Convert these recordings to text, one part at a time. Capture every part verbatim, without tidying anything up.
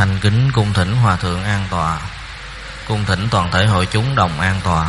Thành kính cung thỉnh Hòa Thượng an tọa. Cung thỉnh toàn thể hội chúng đồng an tọa.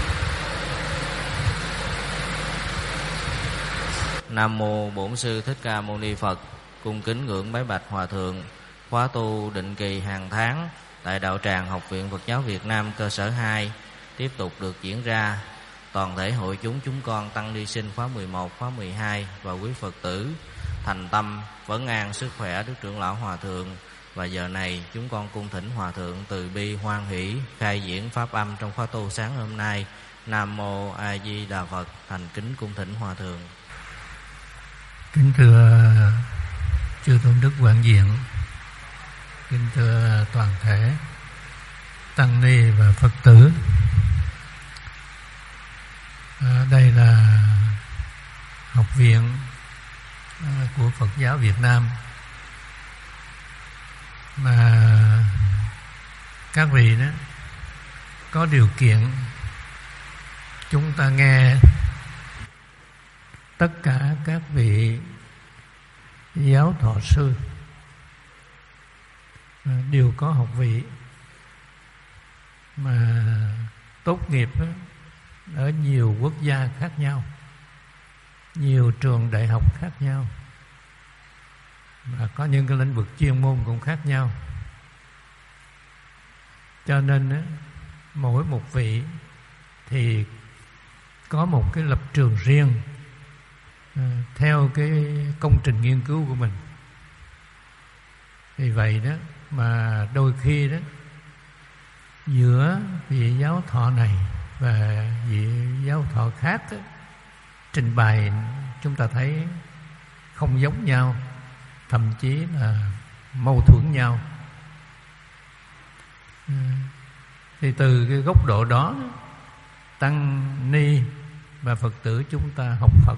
Nam mô Bổn Sư Thích Ca Mâu Ni Phật. Cung kính ngưỡng bái bạch Hòa Thượng. Khóa tu định kỳ hàng tháng tại Đạo Tràng Học viện Phật giáo Việt Nam cơ sở hai tiếp tục được diễn ra. Toàn thể hội chúng chúng con tăng ni sinh khóa mười một, khóa mười hai và quý Phật tử thành tâm vấn an sức khỏe Đức Trưởng Lão Hòa Thượng. Và giờ này chúng con cung thỉnh Hòa Thượng từ bi hoan hỷ khai diễn pháp âm trong khóa tu sáng hôm nay. Nam mô A Di Đà Phật. Thành kính cung thỉnh Hòa Thượng. Kính thưa chư tôn đức quảng diện, kính thưa toàn thể tăng ni và Phật tử. À, đây là học viện à, của Phật giáo Việt Nam mà các vị đó có điều kiện chúng ta nghe tất cả các vị giáo thọ sư đều có học vị mà tốt nghiệp ở nhiều quốc gia khác nhau, nhiều trường đại học khác nhau, và có những cái lĩnh vực chuyên môn cũng khác nhau. Cho nên mỗi một vị thì có một cái lập trường riêng theo cái công trình nghiên cứu của mình. Vì vậy đó mà đôi khi đó giữa vị giáo thọ này và vị giáo thọ khác đó, trình bày chúng ta thấy không giống nhau, thậm chí là mâu thuẫn nhau. Thì từ cái góc độ đó, tăng ni và Phật tử chúng ta học Phật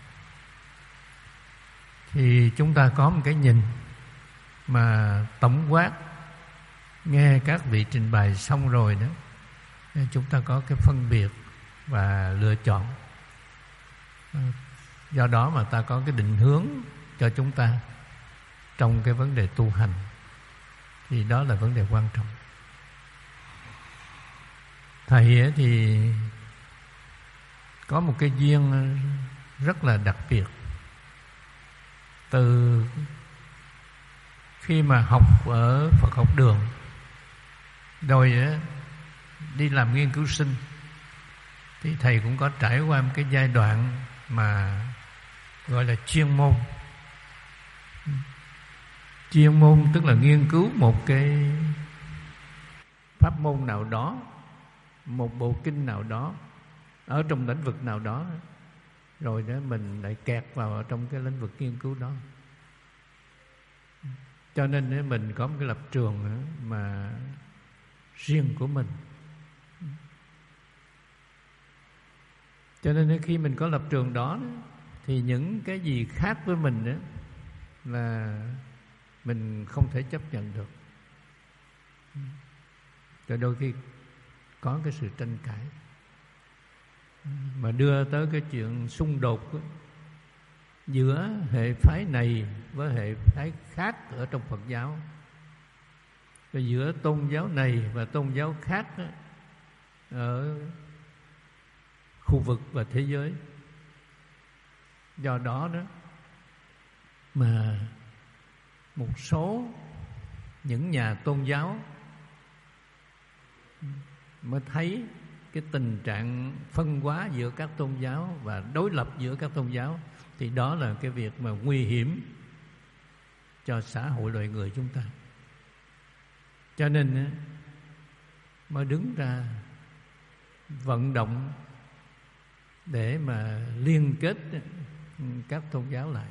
thì chúng ta có một cái nhìn mà tổng quát. Nghe các vị trình bày xong rồi đó, chúng ta có cái phân biệt và lựa chọn. Do đó mà ta có cái định hướng cho chúng ta trong cái vấn đề tu hành. Thì đó là vấn đề quan trọng. Thầy thì có một cái duyên rất là đặc biệt. Từ khi mà học ở Phật học đường rồi đi làm nghiên cứu sinh thì thầy cũng có trải qua một cái giai đoạn mà gọi là chuyên môn. Chuyên môn tức là nghiên cứu một cái pháp môn nào đó, một bộ kinh nào đó ở trong lĩnh vực nào đó, rồi đó mình lại kẹt vào trong cái lĩnh vực nghiên cứu đó. Cho nên mình có một cái lập trường mà riêng của mình. Cho nên khi mình có lập trường đó thì những cái gì khác với mình đó là mình không thể chấp nhận được. Cho đôi khi có cái sự tranh cãi mà đưa tới cái chuyện xung đột đó, giữa hệ phái này với hệ phái khác ở trong Phật giáo, và giữa tôn giáo này và tôn giáo khác đó, ở khu vực và thế giới. Do đó đó mà một số những nhà tôn giáo mới thấy cái tình trạng phân hóa giữa các tôn giáo và đối lập giữa các tôn giáo, thì đó là cái việc mà nguy hiểm cho xã hội loài người chúng ta. Cho nên mới đứng ra vận động để mà liên kết các tôn giáo lại.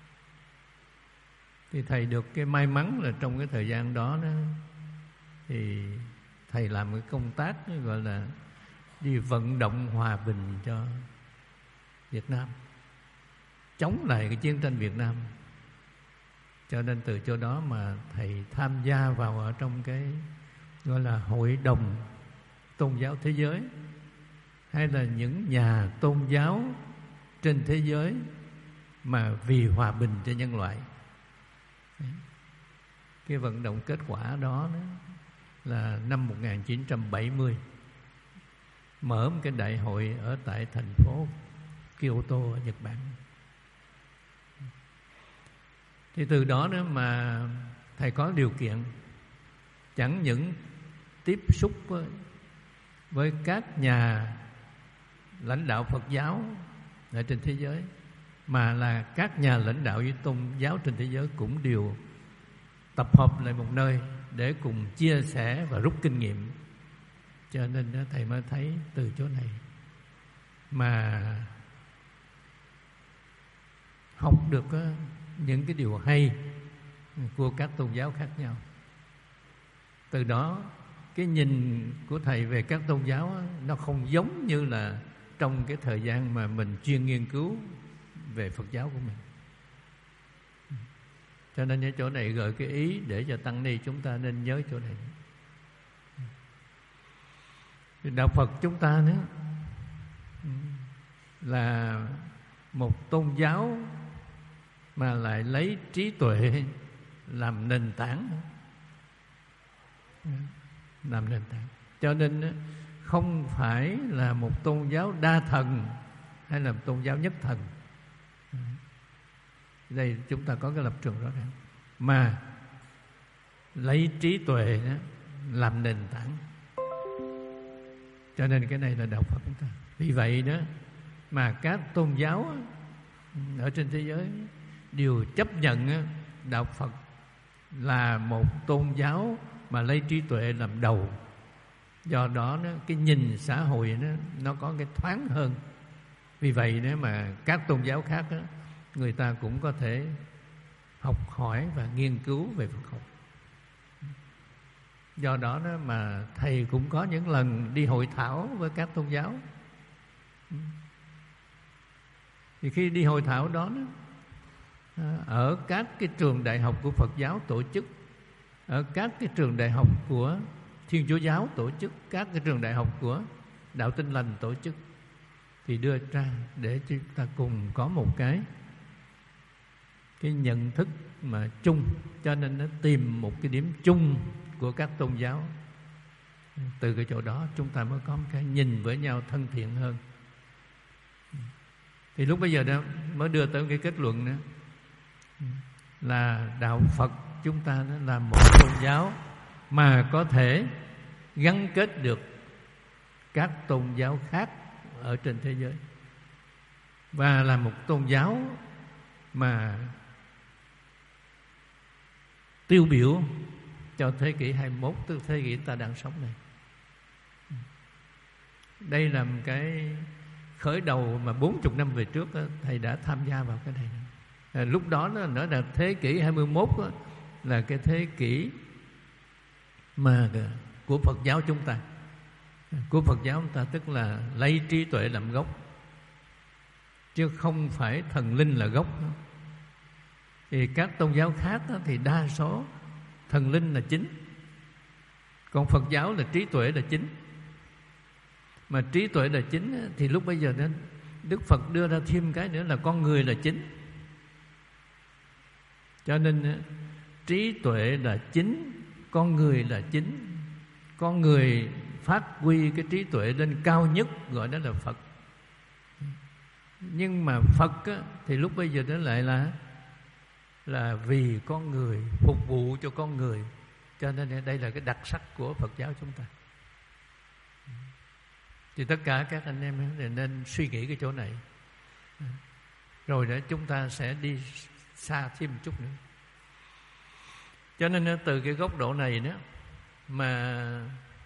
Thì thầy được cái may mắn là trong cái thời gian đó, đó thì thầy làm cái công tác gọi là đi vận động hòa bình cho Việt Nam, chống lại cái chiến tranh Việt Nam. Cho nên từ chỗ đó mà thầy tham gia vào ở trong cái gọi là hội đồng tôn giáo thế giới, hay là những nhà tôn giáo trên thế giới mà vì hòa bình cho nhân loại. Cái vận động kết quả đó, đó là năm một nghìn chín trăm bảy mươi, mở một cái đại hội ở tại thành phố Kyoto ở Nhật Bản. Thì từ đó nữa mà thầy có điều kiện chẳng những tiếp xúc với, với các nhà lãnh đạo Phật giáo ở trên thế giới, mà là các nhà lãnh đạo với tôn giáo trên thế giới cũng đều tập hợp lại một nơi để cùng chia sẻ và rút kinh nghiệm. Cho nên thầy mới thấy từ chỗ này mà học được những cái điều hay của các tôn giáo khác nhau. Từ đó cái nhìn của thầy về các tôn giáo nó không giống như là trong cái thời gian mà mình chuyên nghiên cứu về Phật giáo của mình. Cho nên ở chỗ này gợi cái ý để cho tăng ni chúng ta nên nhớ chỗ này. Đạo Phật chúng ta nữa là một tôn giáo mà lại lấy trí tuệ làm nền tảng, làm nền tảng. Cho nên không phải là một tôn giáo đa thần hay là một tôn giáo nhất thần. Đây chúng ta có cái lập trường rõ ràng, mà lấy trí tuệ đó làm nền tảng. Cho nên cái này là đạo Phật chúng ta. Vì vậy đó mà các tôn giáo ở trên thế giới đều chấp nhận đạo Phật là một tôn giáo mà lấy trí tuệ làm đầu. Do đó nó, cái nhìn xã hội nó, nó có cái thoáng hơn. Vì vậy nếu mà các tôn giáo khác đó, người ta cũng có thể học hỏi và nghiên cứu về Phật học. Do đó, đó mà thầy cũng có những lần đi hội thảo với các tôn giáo. Thì khi đi hội thảo đó, đó ở các cái trường đại học của Phật giáo tổ chức, ở các cái trường đại học của Thiên Chúa giáo tổ chức, các cái trường đại học của Đạo Tin Lành tổ chức, thì đưa ra để chúng ta cùng có một cái cái nhận thức mà chung. Cho nên nó tìm một cái điểm chung của các tôn giáo. Từ cái chỗ đó chúng ta mới có một cái nhìn với nhau thân thiện hơn. Thì lúc bây giờ đó mới đưa tới cái kết luận nữa là đạo Phật chúng ta nó là một tôn giáo mà có thể gắn kết được các tôn giáo khác ở trên thế giới, và là một tôn giáo mà tiêu biểu cho thế kỷ hai mươi mốt, tức thế kỷ ta đang sống này. Đây là một cái khởi đầu mà bốn mươi năm về trước đó, thầy đã tham gia vào cái này. À, lúc đó nó nữa là thế kỷ hai mươi mốt đó, là cái thế kỷ mà của Phật giáo chúng ta. Của Phật giáo chúng ta tức là lấy trí tuệ làm gốc, chứ không phải thần linh là gốc. Thì các tôn giáo khác đó, thì đa số thần linh là chính, còn Phật giáo là trí tuệ là chính. Mà trí tuệ là chính thì lúc bây giờ nên Đức Phật đưa ra thêm cái nữa là con người là chính. Cho nên trí tuệ là chính, con người là chính. Con người phát huy cái trí tuệ lên cao nhất, gọi đó là Phật. Nhưng mà Phật á, thì lúc bây giờ nó lại là là vì con người, phục vụ cho con người. Cho nên đây là cái đặc sắc của Phật giáo chúng ta. Thì tất cả các anh em nên suy nghĩ cái chỗ này, rồi để chúng ta sẽ đi xa thêm một chút nữa. Cho nên từ cái góc độ này nữa mà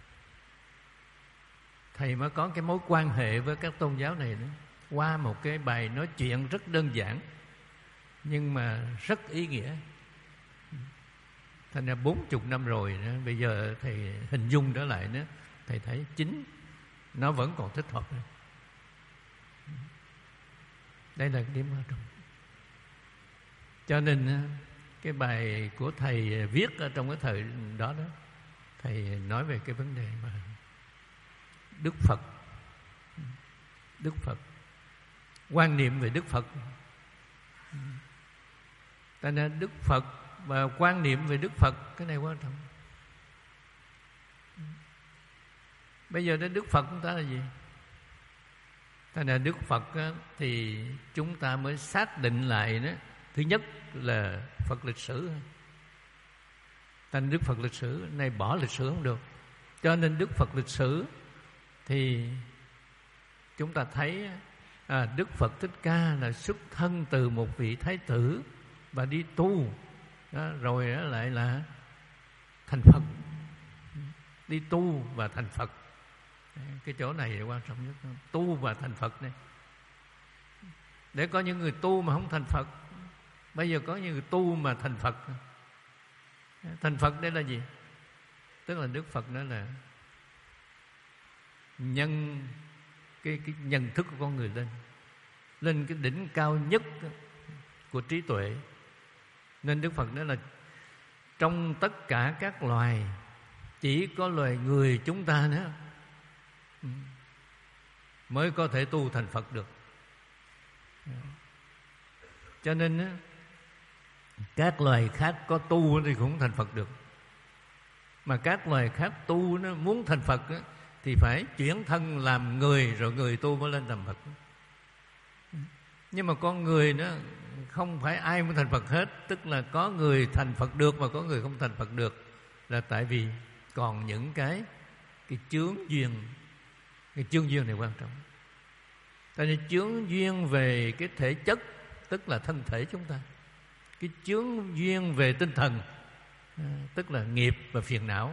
thầy mới có cái mối quan hệ với các tôn giáo này nữa, qua một cái bài nói chuyện rất đơn giản nhưng mà rất ý nghĩa. Thành ra bốn mươi năm rồi nữa, bây giờ thầy hình dung trở lại nữa, thầy thấy chính nó vẫn còn thích hợp nữa. Đây là cái điểm quan trọng. Cho nên cái bài của thầy viết ở trong cái thời đó đó, thầy nói về cái vấn đề mà Đức Phật, Đức Phật, quan niệm về Đức Phật. Ta nên Đức Phật và quan niệm về Đức Phật, cái này quan trọng. Bây giờ đến Đức Phật chúng ta là gì? Thế nên Đức Phật á, thì chúng ta mới xác định lại đó. Thứ nhất là Phật lịch sử. Thành Đức Phật lịch sử này bỏ lịch sử không được. Cho nên Đức Phật lịch sử thì chúng ta thấy à, Đức Phật Thích Ca là xuất thân từ một vị thái tử và đi tu đó, rồi đó lại là thành Phật, đi tu và thành Phật. Cái chỗ này là quan trọng nhất, tu và thành Phật này. Để có những người tu mà không thành Phật. Bây giờ có những người tu mà thành Phật. Thành Phật đây là gì? Tức là Đức Phật nói là nhân cái, cái nhận thức của con người lên lên cái đỉnh cao nhất của trí tuệ. Nên Đức Phật nói là trong tất cả các loài chỉ có loài người chúng ta nữa mới có thể tu thành Phật được. Cho nên các loài khác có tu thì cũng thành Phật được. Mà các loài khác tu nó muốn thành Phật thì phải chuyển thân làm người, rồi người tu mới lên làm Phật. Nhưng mà con người nó không phải ai muốn thành Phật hết. Tức là có người thành Phật được mà có người không thành Phật được. Là tại vì còn những cái Cái chướng duyên. Cái chướng duyên này quan trọng. Tại vì chướng duyên về cái thể chất, tức là thân thể chúng ta. Cái chướng duyên về tinh thần, tức là nghiệp và phiền não.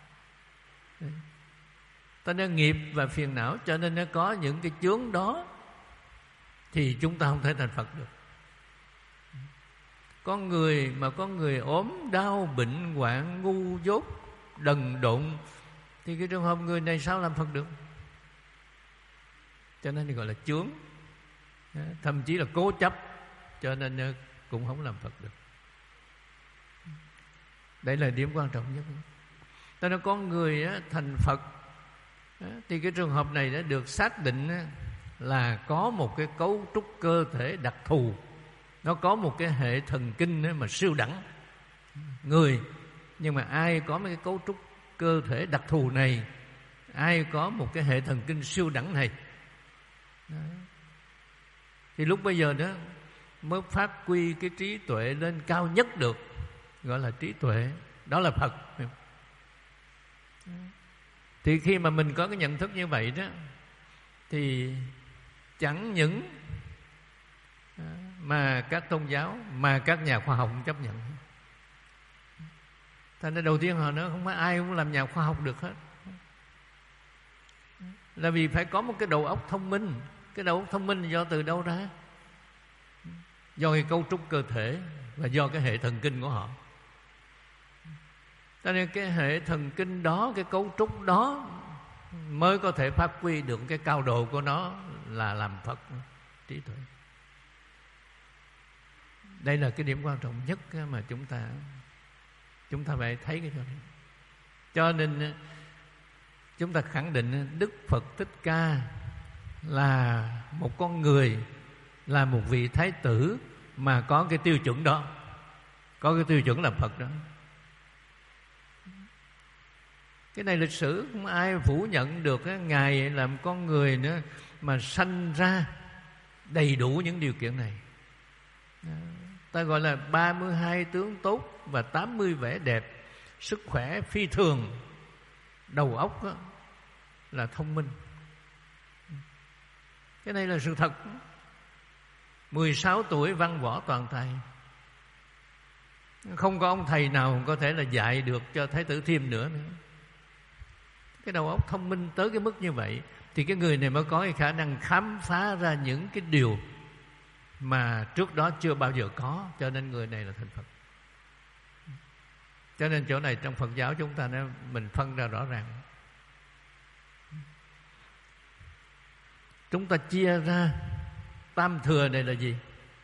Ta nên nghiệp và phiền não, cho nên nó có những cái chướng đó thì chúng ta không thể thành Phật được. Con người mà có người ốm đau bệnh hoạn ngu dốt đần độn thì cái trường hợp người này sao làm Phật được? Cho nên thì gọi là chướng, thậm chí là cố chấp, cho nên cũng không làm Phật được. Đây là điểm quan trọng nhất. Cho nên con người thành Phật thì cái trường hợp này đã được xác định là có một cái cấu trúc cơ thể đặc thù, nó có một cái hệ thần kinh mà siêu đẳng người. Nhưng mà ai có mấy cái cấu trúc cơ thể đặc thù này, ai có một cái hệ thần kinh siêu đẳng này đó, thì lúc bây giờ đó mới phát huy cái trí tuệ lên cao nhất được, gọi là trí tuệ, đó là Phật. Thì khi mà mình có cái nhận thức như vậy đó thì chẳng những mà các tôn giáo mà các nhà khoa học cũng chấp nhận. Thành ra đầu tiên họ nói không phải ai cũng làm nhà khoa học được hết, là vì phải có một cái đầu óc thông minh. Cái đầu óc thông minh là do từ đâu ra? Do cái cấu trúc cơ thể và do cái hệ thần kinh của họ. Cho nên cái hệ thần kinh đó, cái cấu trúc đó mới có thể phát huy được cái cao độ của nó là làm Phật, trí tuệ. Đây là cái điểm quan trọng nhất mà chúng ta chúng ta phải thấy cái chỗ này. Cho nên chúng ta khẳng định Đức Phật Thích Ca là một con người, là một vị thái tử mà có cái tiêu chuẩn đó, có cái tiêu chuẩn làm Phật đó. Cái này lịch sử không ai phủ nhận được. Ngài làm con người nữa mà sanh ra đầy đủ những điều kiện này. Ta gọi là ba mươi hai tướng tốt và tám mươi vẻ đẹp, sức khỏe phi thường, đầu óc đó là thông minh. Cái này là sự thật. Mười sáu tuổi văn võ toàn tài. Không có ông thầy nào có thể là dạy được cho Thái tử Thiêm nữa nữa. Cái đầu óc thông minh tới cái mức như vậy thì cái người này mới có cái khả năng khám phá ra những cái điều mà trước đó chưa bao giờ có. Cho nên người này là thành Phật. Cho nên chỗ này trong Phật giáo chúng ta nên mình phân ra rõ ràng. Chúng ta chia ra tam thừa này là gì?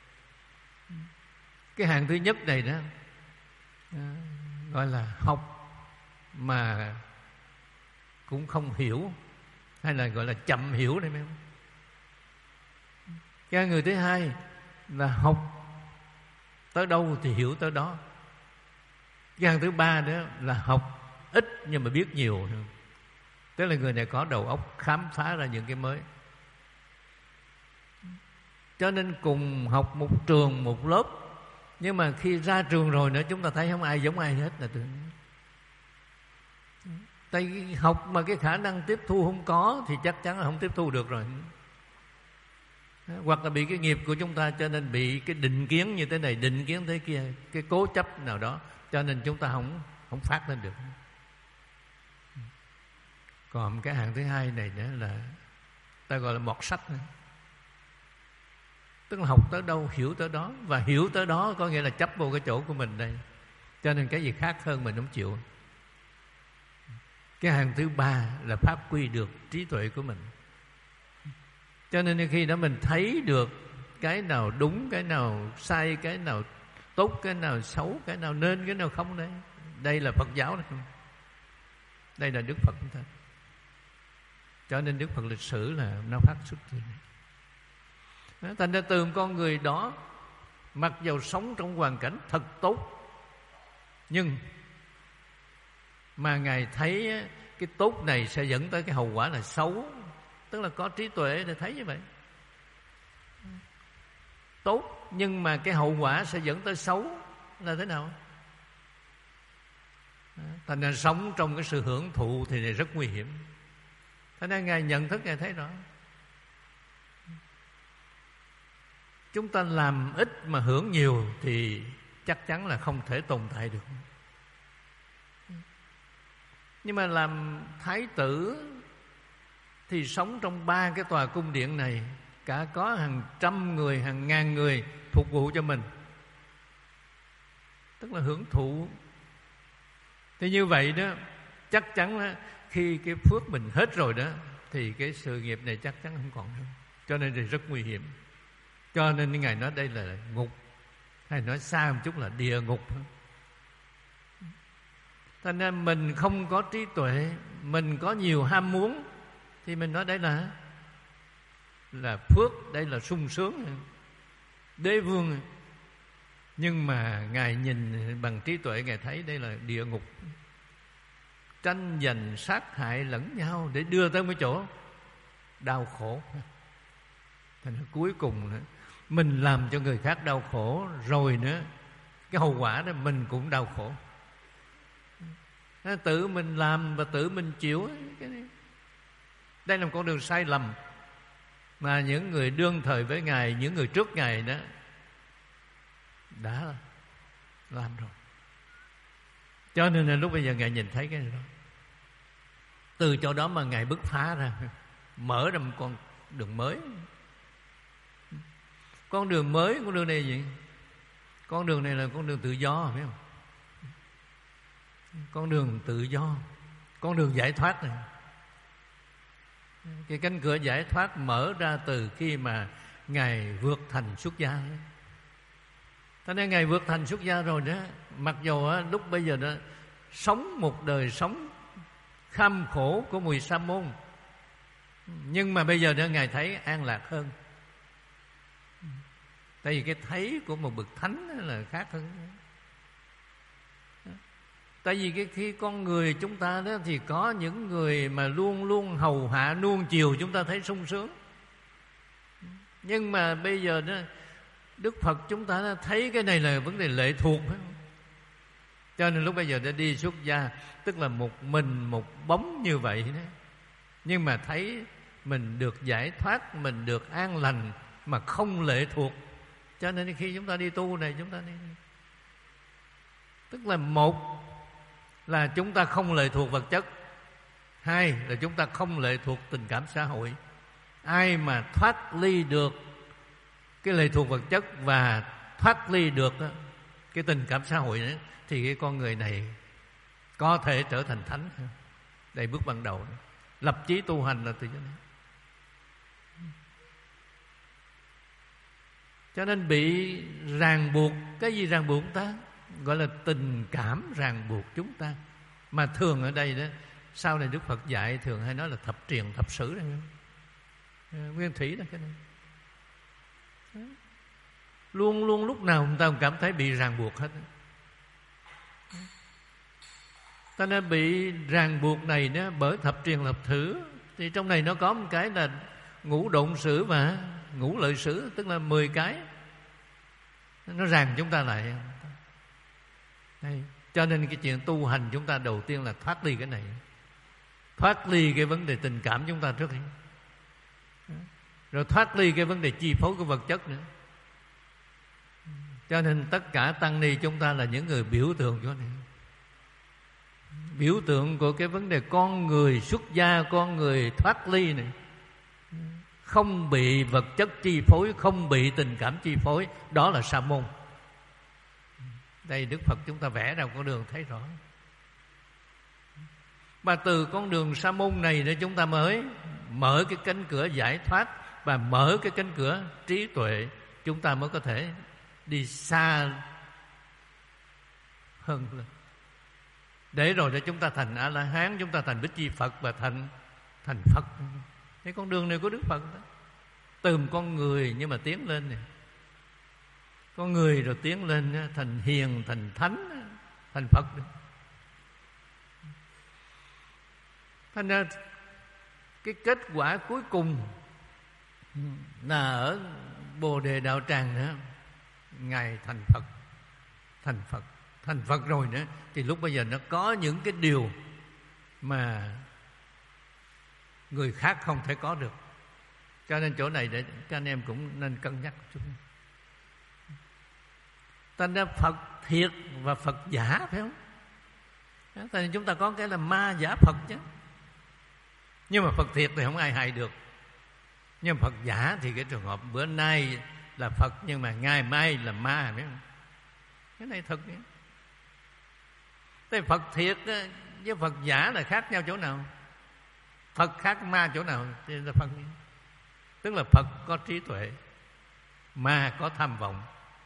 Cái hạng thứ nhất này đó gọi là học mà cũng không hiểu, hay là gọi là chậm hiểu đây mấy. Cái người thứ hai là học tới đâu thì hiểu tới đó, Cái hàng thứ ba đó là học ít nhưng mà biết nhiều. Tức là người này có đầu óc khám phá ra những cái mới. Cho nên cùng học một trường, một lớp, nhưng mà khi ra trường rồi nữa chúng ta thấy không ai giống ai hết là tự. Tại vì học mà cái khả năng tiếp thu không có thì chắc chắn là không tiếp thu được rồi. Hoặc là bị cái nghiệp của chúng ta cho nên bị cái định kiến như thế này, định kiến thế kia, cái cố chấp nào đó, cho nên chúng ta không không phát lên được. Còn cái hạng thứ hai này nữa là ta gọi là mọt sách nữa. Tức là học tới đâu hiểu tới đó, và hiểu tới đó có nghĩa là chấp vô cái chỗ của mình đây, cho nên cái gì khác hơn mình không chịu. Cái hạng thứ ba là phát huy được trí tuệ của mình. Cho nên khi đó mình thấy được cái nào đúng, cái nào sai, cái nào tốt, cái nào xấu, cái nào nên, cái nào không đấy. Đây là Phật giáo đấy. Đây là Đức Phật chúng ta. Cho nên Đức Phật lịch sử là nó phát xuất từ này. Thành ra từ con người đó, mặc dầu sống trong hoàn cảnh thật tốt, nhưng mà Ngài thấy cái tốt này sẽ dẫn tới cái hậu quả là xấu. Tức là có trí tuệ để thấy như vậy. Tốt nhưng mà cái hậu quả sẽ dẫn tới xấu là thế nào? Thành ra sống trong cái sự hưởng thụ thì này rất nguy hiểm. Thế nên Ngài nhận thức, Ngài thấy rõ. Chúng ta làm ít mà hưởng nhiều thì chắc chắn là không thể tồn tại được. Nhưng mà làm thái tử thì sống trong ba cái tòa cung điện này, cả có hàng trăm người, hàng ngàn người phục vụ cho mình, tức là hưởng thụ. Thì như vậy đó, chắc chắn đó, khi cái phước mình hết rồi đó thì cái sự nghiệp này chắc chắn không còn nữa. Cho nên thì rất nguy hiểm. Cho nên Ngài nói đây là ngục, hay nói xa một chút là địa ngục. Thành ra mình không có trí tuệ, mình có nhiều ham muốn, thì mình nói đây là là phước, đây là sung sướng, đế vương. Nhưng mà Ngài nhìn bằng trí tuệ, Ngài thấy đây là địa ngục, tranh giành sát hại lẫn nhau để đưa tới một chỗ đau khổ. Thành ra cuối cùng nữa, mình làm cho người khác đau khổ, rồi nữa cái hậu quả đó mình cũng đau khổ. Tự mình làm và tự mình chịu. Cái này, đây là một con đường sai lầm mà những người đương thời với Ngài, những người trước Ngài đó đã làm rồi. Cho nên là lúc bây giờ Ngài nhìn thấy cái này đó, từ chỗ đó mà Ngài bứt phá ra, mở ra một con đường mới. Con đường mới, con đường này là gì? Con đường này là con đường tự do, phải không? Con đường tự do, con đường giải thoát này. Cái cánh cửa giải thoát mở ra từ khi mà Ngài vượt thành xuất gia. Thế nên Ngài vượt thành xuất gia rồi đó, mặc dù đó, lúc bây giờ đó sống một đời sống kham khổ của mười sa môn, nhưng mà bây giờ đó Ngài thấy an lạc hơn. Tại vì cái thấy của một bậc thánh là khác hơn. Tại vì cái khi con người chúng ta đó thì có những người mà luôn luôn hầu hạ nuông chiều, chúng ta thấy sung sướng. Nhưng mà bây giờ đó Đức Phật chúng ta đã thấy cái này là vấn đề lệ thuộc, phải không? Cho nên lúc bây giờ đã đi xuất gia, tức là một mình một bóng như vậy đó, nhưng mà thấy mình được giải thoát, mình được an lành mà không lệ thuộc. Cho nên khi chúng ta đi tu này, chúng ta đi, tức là một là chúng ta không lệ thuộc vật chất, hai là chúng ta không lệ thuộc tình cảm xã hội. Ai mà thoát ly được cái lệ thuộc vật chất và thoát ly được cái tình cảm xã hội nữa, thì cái con người này có thể trở thành thánh. Đây bước ban đầu, lập chí tu hành là từ chỗ này. Cho nên bị ràng buộc, cái gì ràng buộc ta? Gọi là tình cảm ràng buộc chúng ta. Mà thường ở đây đó, sau này Đức Phật dạy thường hay nói là thập truyền thập sử đó, nguyên thủy đó, cái này đó. Luôn luôn lúc nào người ta cũng cảm thấy bị ràng buộc hết. Ta nên bị ràng buộc này đó bởi thập truyền thập thử. Thì trong này nó có một cái là ngũ độn sử và ngũ lợi sử, tức là mười cái nó ràng chúng ta lại. Đây. Cho nên cái chuyện tu hành chúng ta đầu tiên là thoát ly cái này, thoát ly cái vấn đề tình cảm chúng ta trước hết, rồi thoát ly cái vấn đề chi phối của vật chất nữa. Cho nên tất cả tăng ni chúng ta là những người biểu tượng cho này, biểu tượng của cái vấn đề con người xuất gia, con người thoát ly này, không bị vật chất chi phối, không bị tình cảm chi phối. Đó là sa môn. Đây Đức Phật chúng ta vẽ ra con đường thấy rõ. Và từ con đường sa môn này để chúng ta mới mở cái cánh cửa giải thoát và mở cái cánh cửa trí tuệ, chúng ta mới có thể đi xa hơn lên. Để rồi để chúng ta thành A-la-hán, chúng ta thành Bích Chi Phật và thành thành Phật. Cái con đường này của Đức Phật đó. Từ một con người nhưng mà tiến lên này, con người rồi tiến lên thành hiền, thành thánh, thành Phật. Thành ra cái kết quả cuối cùng là ở Bồ Đề Đạo Tràng nữa, Ngài thành Phật. Thành Phật Thành Phật rồi nữa thì lúc bây giờ nó có những cái điều mà người khác không thể có được. Cho nên chỗ này để các anh em cũng nên cân nhắc chút. Thành ra Phật thiệt và Phật giả, phải không? Thành ra chúng ta có cái là ma giả Phật chứ. Nhưng mà Phật thiệt thì không ai hại được. Nhưng mà Phật giả thì cái trường hợp bữa nay là Phật nhưng mà ngày mai là ma, phải không? Cái này thật nhé. Thế Phật thiệt với Phật giả là khác nhau chỗ nào? Phật khác ma chỗ nào? Thì là Phật. Tức là Phật có trí tuệ, ma có tham vọng.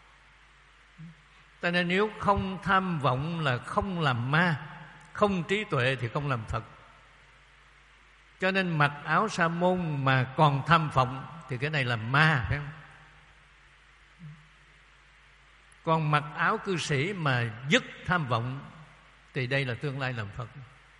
Cho nên nếu không tham vọng là không làm ma, không trí tuệ thì không làm Phật. Cho nên mặc áo sa môn mà còn tham vọng thì cái này là ma, phải không? Còn mặc áo cư sĩ mà dứt tham vọng thì đây là tương lai làm Phật.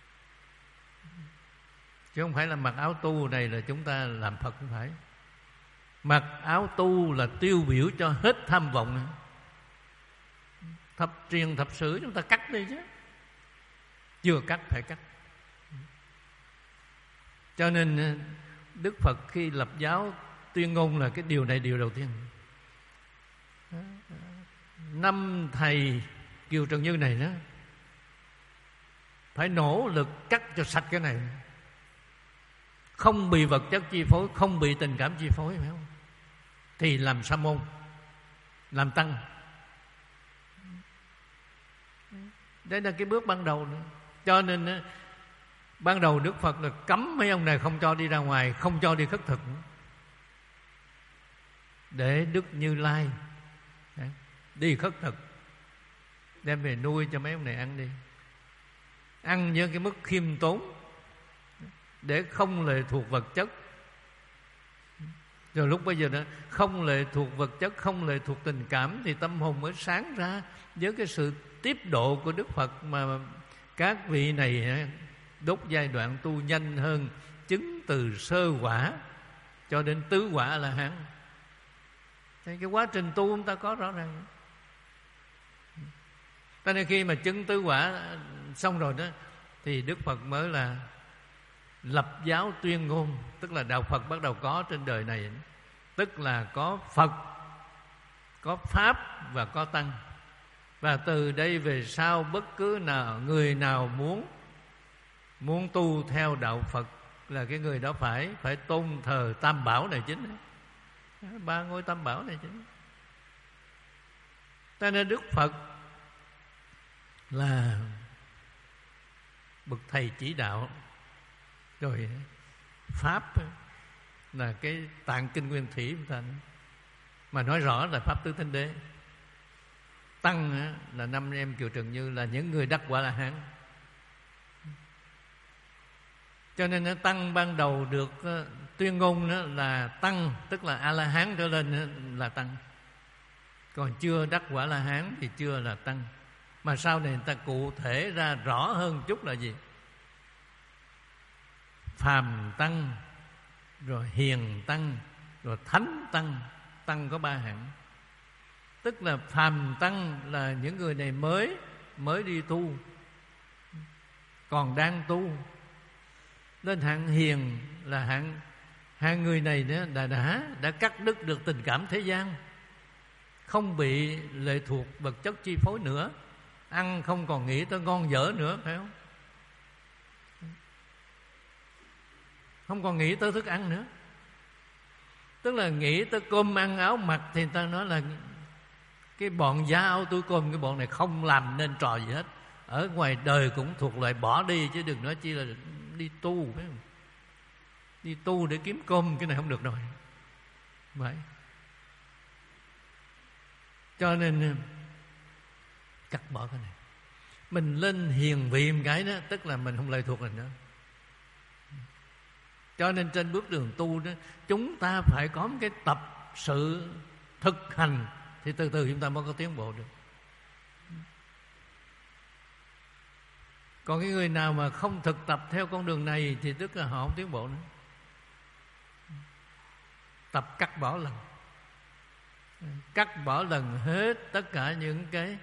Chứ không phải là mặc áo tu này là chúng ta làm Phật, không phải. Mặc áo tu là tiêu biểu cho hết tham vọng. Thập truyền thập sử chúng ta cắt đi chứ. Chưa cắt phải cắt. Cho nên Đức Phật khi lập giáo tuyên ngôn là cái điều này điều đầu tiên. Năm thầy Kiều Trần Như này đó phải nỗ lực cắt cho sạch cái này, không bị vật chất chi phối, không bị tình cảm chi phối, phải không? Thì làm sa môn, làm tăng. Đây là cái bước ban đầu nữa. Cho nên ban đầu Đức Phật là cấm mấy ông này không cho đi ra ngoài, không cho đi khất thực nữa. Để Đức Như Lai đi khất thực, đem về nuôi cho mấy ông này ăn đi. Ăn với cái mức khiêm tốn, để không lệ thuộc vật chất. Rồi lúc bây giờ đó không lệ thuộc vật chất, không lệ thuộc tình cảm, thì tâm hồn mới sáng ra với cái sự tiếp độ của Đức Phật. Mà các vị này đốt giai đoạn tu nhanh hơn, chứng từ sơ quả cho đến tứ quả là hán. Thì cái quá trình tu chúng ta có rõ ràng. Cho nên khi mà chứng tứ quả xong rồi đó thì Đức Phật mới là lập giáo tuyên ngôn. Tức là đạo Phật bắt đầu có trên đời này. Tức là có Phật, có Pháp và có Tăng. Và từ đây về sau bất cứ nào người nào muốn Muốn tu theo đạo Phật là cái người đó phải Phải tôn thờ Tam Bảo này chính. Ba ngôi Tam Bảo này chính. Cho nên Đức Phật là bậc thầy chỉ đạo. Rồi Pháp là cái tạng kinh nguyên thủy của ta, mà nói rõ là Pháp Tứ Thánh Đế. Tăng là năm em Kiều Trần Như là những người đắc quả La Hán. Cho nên Tăng ban đầu được tuyên ngôn là Tăng, tức là A-la-hán trở lên là Tăng. Còn chưa đắc quả La Hán thì chưa là Tăng. Mà sau này người ta cụ thể ra rõ hơn chút là gì? Phàm tăng, rồi hiền tăng, rồi thánh tăng. Tăng có ba hạng. Tức là phàm tăng là những người này mới mới đi tu, còn đang tu. Lên hạng hiền là hạng hạng người này đã, đã đã đã cắt đứt được tình cảm thế gian, không bị lệ thuộc vật chất chi phối nữa, ăn không còn nghĩ tới ngon dở nữa, phải không? Không còn nghĩ tới thức ăn nữa. Tức là nghĩ tới cơm ăn áo mặc thì người ta nói là cái bọn giá áo túi cơm, cái bọn này không làm nên trò gì hết. Ở ngoài đời cũng thuộc loại bỏ đi, chứ đừng nói chi là đi tu, phải không? Đi tu để kiếm cơm, cái này không được rồi. Vậy cho nên cắt bỏ cái này. Mình lên hiền vị một cái đó, tức là mình không lệ thuộc mình nữa. Cho nên trên bước đường tu đó, chúng ta phải có một cái tập sự thực hành, thì từ từ chúng ta mới có tiến bộ được. Còn cái người nào mà không thực tập theo con đường này thì tức là họ không tiến bộ nữa. Tập cắt bỏ lần, cắt bỏ lần hết tất cả những cái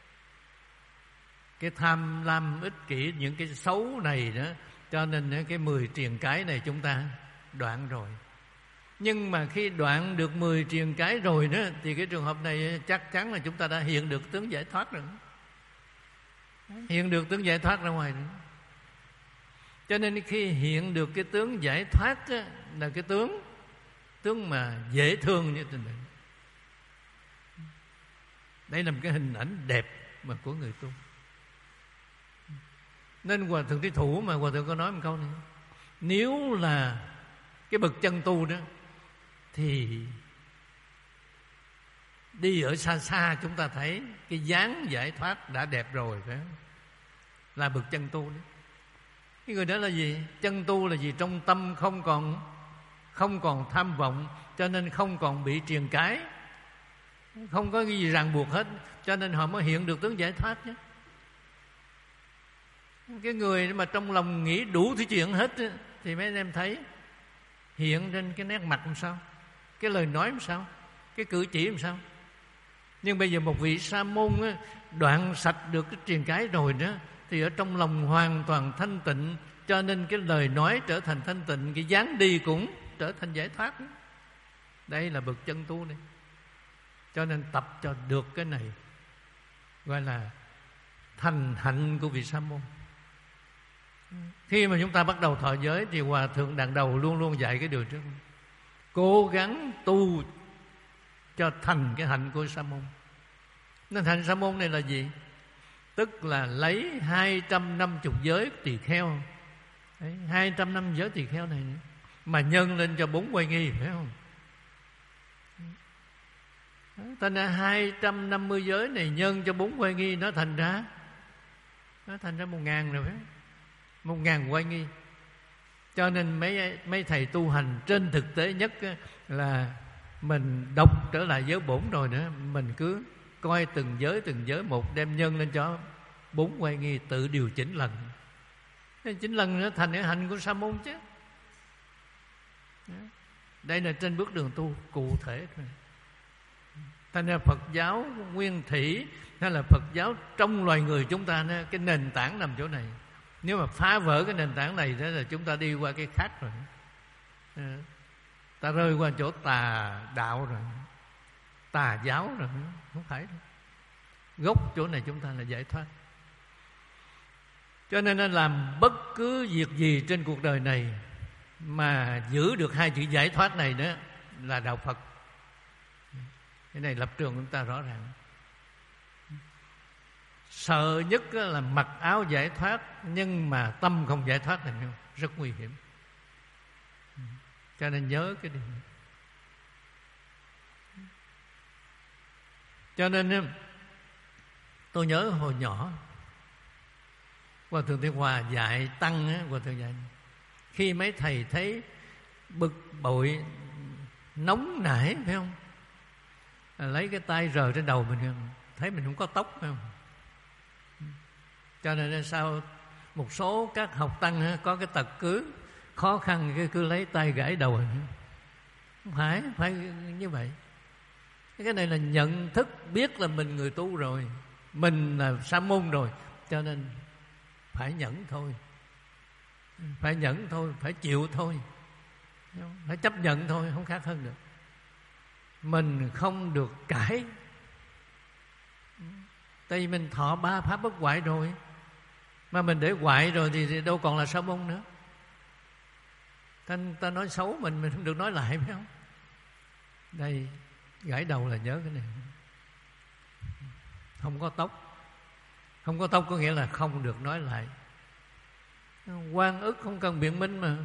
cái tham lam ích kỷ, những cái xấu này đó. Cho nên cái mười triền cái này chúng ta đoạn rồi. Nhưng mà khi đoạn được mười triền cái rồi đó, thì cái trường hợp này chắc chắn là chúng ta đã hiện được tướng giải thoát rồi. Hiện được tướng giải thoát ra ngoài rồi. Cho nên khi hiện được cái tướng giải thoát á, là cái tướng tướng mà dễ thương như tình hình. Đây là một cái hình ảnh đẹp mà của người tu. Nên Hòa Thượng Thí Thủ mà Hòa Thượng có nói một câu này: nếu là cái bậc chân tu đó thì đi ở xa xa chúng ta thấy cái dáng giải thoát đã đẹp rồi, phải không? Là bậc chân tu đó. Cái người đó là gì? Chân tu là gì? Trong tâm không còn không còn tham vọng, cho nên không còn bị triền cái, không có cái gì ràng buộc hết, cho nên họ mới hiện được tướng giải thoát chứ. Cái người mà trong lòng nghĩ đủ thứ chuyện hết thì mấy anh em thấy hiện trên cái nét mặt làm sao, cái lời nói làm sao, cái cử chỉ làm sao. Nhưng bây giờ một vị sa môn á, đoạn sạch được cái triền cái rồi đó, thì ở trong lòng hoàn toàn thanh tịnh, cho nên cái lời nói trở thành thanh tịnh, cái dáng đi cũng trở thành giải thoát đó. Đây là bậc chân tu này. Cho nên tập cho được cái này gọi là thành hạnh của vị sa môn. Khi mà chúng ta bắt đầu thọ giới thì Hòa Thượng Đàn Đầu luôn luôn dạy cái điều trước: cố gắng tu cho thành cái hạnh của sa môn. Nên hạnh sa môn này là gì? Tức là lấy hai trăm năm mươi giới tỳ kheo, đấy, hai trăm năm giới tỳ kheo này mà nhân lên cho bốn quay nghi, phải không? Thành ra hai trăm năm mươi giới này nhân cho bốn quay nghi, nó thành ra nó thành ra một ngàn rồi, phải không? Một ngàn quay nghi. Cho nên mấy mấy thầy tu hành trên thực tế nhất là mình đọc trở lại giới bổn rồi nữa, mình cứ coi từng giới từng giới một, đem nhân lên cho bốn quay nghi, tự điều chỉnh lần. Chỉnh lần nữa thành cái hành của sa môn chứ. Đây là trên bước đường tu cụ thể thôi. Thành ra Phật giáo nguyên thủy hay là Phật giáo trong loài người chúng ta, cái nền tảng nằm chỗ này. Nếu mà phá vỡ cái nền tảng này đó là chúng ta đi qua cái khác rồi, ta rơi qua chỗ tà đạo rồi, tà giáo rồi. Không phải đâu. Gốc chỗ này chúng ta là giải thoát. Cho nên nó làm bất cứ việc gì trên cuộc đời này mà giữ được hai chữ giải thoát này đó là đạo Phật. Cái này lập trường chúng ta rõ ràng. Sợ nhất là mặc áo giải thoát nhưng mà tâm không giải thoát, là rất nguy hiểm. Cho nên nhớ cái điều này. Cho nên tôi nhớ hồi nhỏ Hòa Thượng Thiên Hòa dạy tăng á, Hòa Thượng dạy khi mấy thầy thấy bực bội nóng nảy, phải không, lấy cái tay rờ trên đầu mình, thấy mình không có tóc, phải không, Cho nên sao một số các học tăng có cái tật cứ khó khăn cái cứ lấy tay gãi đầu. Không phải, phải như vậy. Cái này là nhận thức biết là mình người tu rồi, mình là sa môn rồi, cho nên phải nhẫn thôi, phải nhẫn thôi, phải chịu thôi, phải chấp nhận thôi, không khác hơn được. Mình không được cãi, tại vì mình thọ ba pháp bất hoại rồi, mà mình để hoại rồi thì đâu còn là sa môn nữa. Ta, ta nói xấu mình, mình không được nói lại, phải không? Đây, gãi đầu là nhớ cái này. Không có tóc. Không có tóc có nghĩa là không được nói lại. Oan ức không cần biện minh mà.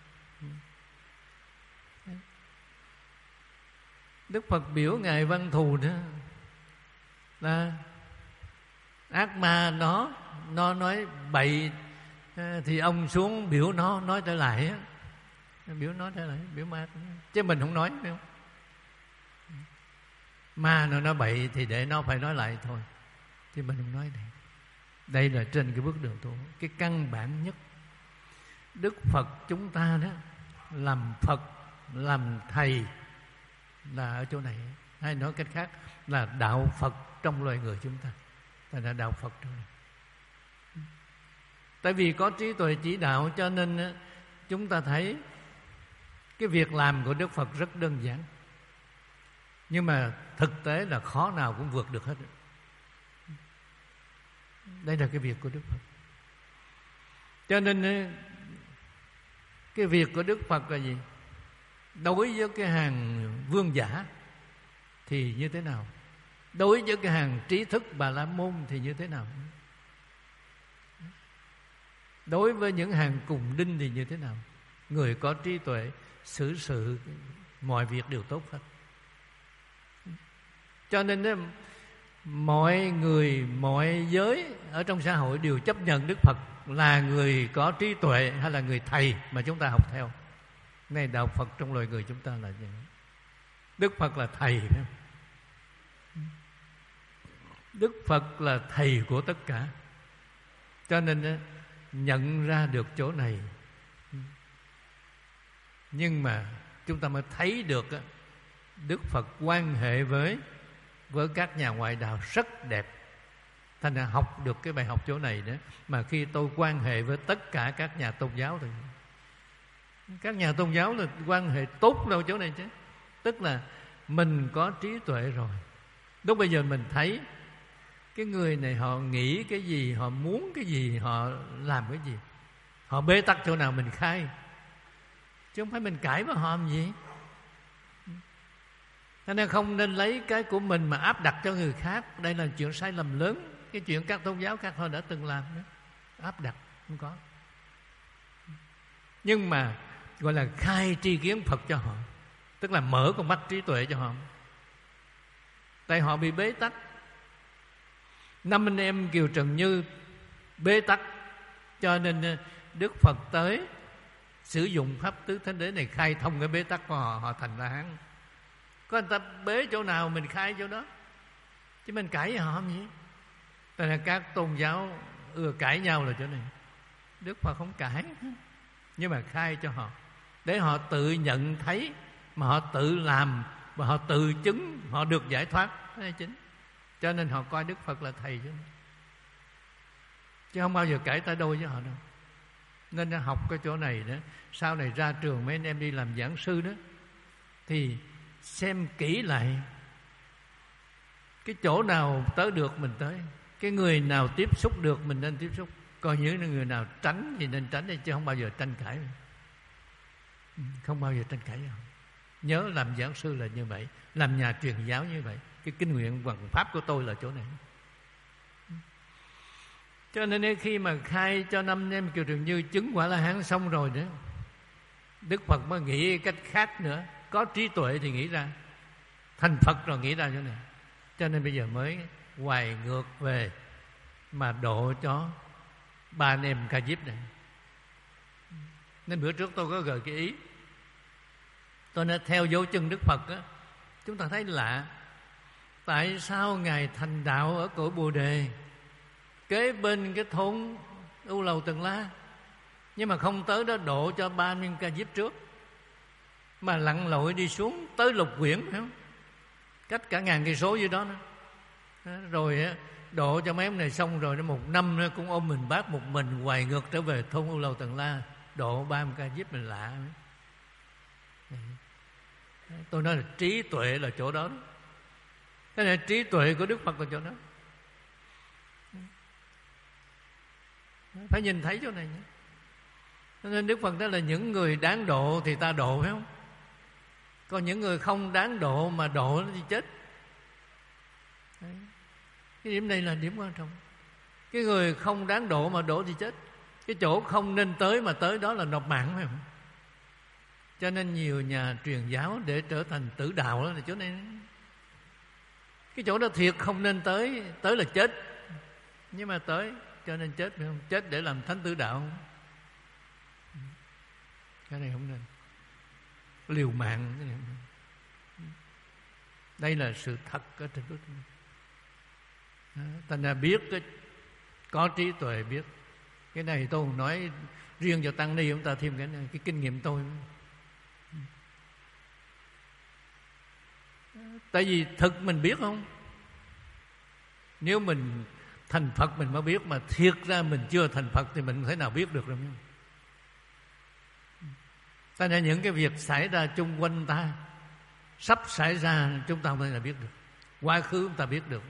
Đức Phật biểu Ngài Văn Thù đó là ác ma nó nó nói bậy thì ông xuống biểu nó nói trở lại á, biểu nó trở lại, biểu ma, chứ mình không nói, phải không? Ma nó nói bậy thì để nó phải nói lại thôi, chứ mình không nói. Đây đây là trên cái bước đường tu, cái căn bản nhất. Đức Phật chúng ta đó, làm Phật, làm thầy là ở chỗ này, hay nói cách khác là đạo Phật trong loài người chúng ta, là đạo Phật trong này. Tại vì có trí tuệ chỉ đạo cho nên chúng ta thấy cái việc làm của Đức Phật rất đơn giản, nhưng mà thực tế là khó nào cũng vượt được hết. Đây là cái việc của Đức Phật. Cho nên cái việc của Đức Phật là gì? Đối với cái hàng vương giả thì như thế nào? Đối với cái hàng trí thức Bà La Môn thì như thế nào? Đối với những hàng cùng đinh thì như thế nào? Người có trí tuệ xử sự mọi việc đều tốt hết. Cho nên đó, mọi người, mọi giới ở trong xã hội đều chấp nhận Đức Phật là người có trí tuệ hay là người thầy mà chúng ta học theo. Này, đạo Phật trong loài người chúng ta là gì? Đức Phật là thầy. Đức Phật là thầy của tất cả. Cho nên nhận ra được chỗ này. Nhưng mà chúng ta mới thấy được Đức Phật quan hệ với với các nhà ngoại đạo rất đẹp. Thành ra học được cái bài học chỗ này đó. Mà khi tôi quan hệ với tất cả các nhà tôn giáo thì các nhà tôn giáo là quan hệ tốt đâu chỗ này chứ. Tức là mình có trí tuệ rồi. Lúc bây giờ mình thấy cái người này họ nghĩ cái gì, họ muốn cái gì, họ làm cái gì, họ bế tắc chỗ nào mình khai, chứ không phải mình cãi với họ làm gì. Cho nên không nên lấy cái của mình mà áp đặt cho người khác. Đây là chuyện sai lầm lớn. Cái chuyện các tôn giáo các họ đã từng làm đó. Áp đặt không có. Nhưng mà gọi là khai tri kiến Phật cho họ, tức là mở con mắt trí tuệ cho họ. Tại họ bị bế tắc. Năm anh em Kiều Trần Như bế tắc, cho nên Đức Phật tới sử dụng pháp tứ thánh đế này khai thông cái bế tắc của họ, họ thành La Hán. Có người ta bế chỗ nào mình khai chỗ đó, chứ mình cãi với họ làm gì. Tại là các tôn giáo ưa cãi nhau là chỗ này. Đức Phật không cãi, nhưng mà khai cho họ để họ tự nhận thấy, mà họ tự làm và họ tự chứng, họ được giải thoát. Đó là chính. Cho nên họ coi Đức Phật là thầy chứ, chứ không bao giờ cãi tay đôi với họ đâu. Nên học cái chỗ này đó, sau này ra trường mấy anh em đi làm giảng sư đó, thì xem kỹ lại cái chỗ nào tới được mình tới, cái người nào tiếp xúc được mình nên tiếp xúc, còn những người nào tránh thì nên tránh đi, chứ không bao giờ tranh cãi. Không bao giờ tranh cãi đâu. Nhớ làm giảng sư là như vậy, làm nhà truyền giáo như vậy. Cái kinh nguyện hoằng pháp của tôi là chỗ này. Cho nên khi mà khai cho năm em Kiều Trần Như chứng quả La Hán xong rồi đó, Đức Phật mới nghĩ cách khác nữa. Có trí tuệ thì nghĩ ra, thành Phật rồi nghĩ ra chỗ này. Cho nên bây giờ mới hoài ngược về mà độ cho ba anh em Ca Diếp này. Nên bữa trước tôi có gợi cái ý, tôi nói theo dấu chân Đức Phật á, chúng ta thấy lạ. Tại sao Ngài thành đạo ở cõi Bồ Đề kế bên cái thôn U Lầu Tần La, nhưng mà không tới đó độ cho ba mươi ca diếp trước, mà lặn lội đi xuống tới Lục Quyển, phải không? Cách cả ngàn cây số dưới đó nữa. Rồi độ cho mấy ông này xong rồi, một năm nữa cũng ôm mình bác một mình hoài ngược trở về thôn U Lầu Tần La, độ ba mươi ca diếp. Mình lạ. Tôi nói là trí tuệ là chỗ đó. Cái này trí tuệ của Đức Phật là chỗ đó. Phải nhìn thấy chỗ này nhé. Cho nên Đức Phật đó là những người đáng độ thì ta độ, phải không? Còn những người không đáng độ mà độ nó thì chết. Đấy. Cái điểm này là điểm quan trọng. Cái người không đáng độ mà độ thì chết. Cái chỗ không nên tới mà tới đó là nộp mạng, phải không? Cho nên nhiều nhà truyền giáo để trở thành tử đạo đó là chỗ này. Cái chỗ đó thiệt không nên tới, tới là chết. Nhưng mà tới cho nên chết, phải không? Chết để làm thánh tử đạo. Cái này không nên. Liều mạng. Cái này không nên. Đây là sự thật ở trên đất. Thành ra biết cái, có trí tuệ biết. Cái này tôi không nói riêng cho tăng ni, chúng ta thêm cái này, cái kinh nghiệm tôi. Tại vì thực mình biết không? Nếu mình thành Phật mình mới biết, mà thiệt ra mình chưa thành Phật thì mình không thể nào biết được đâu. Tại nên những cái việc xảy ra chung quanh ta, sắp xảy ra, chúng ta không thể nào biết được. Quá khứ chúng ta biết được,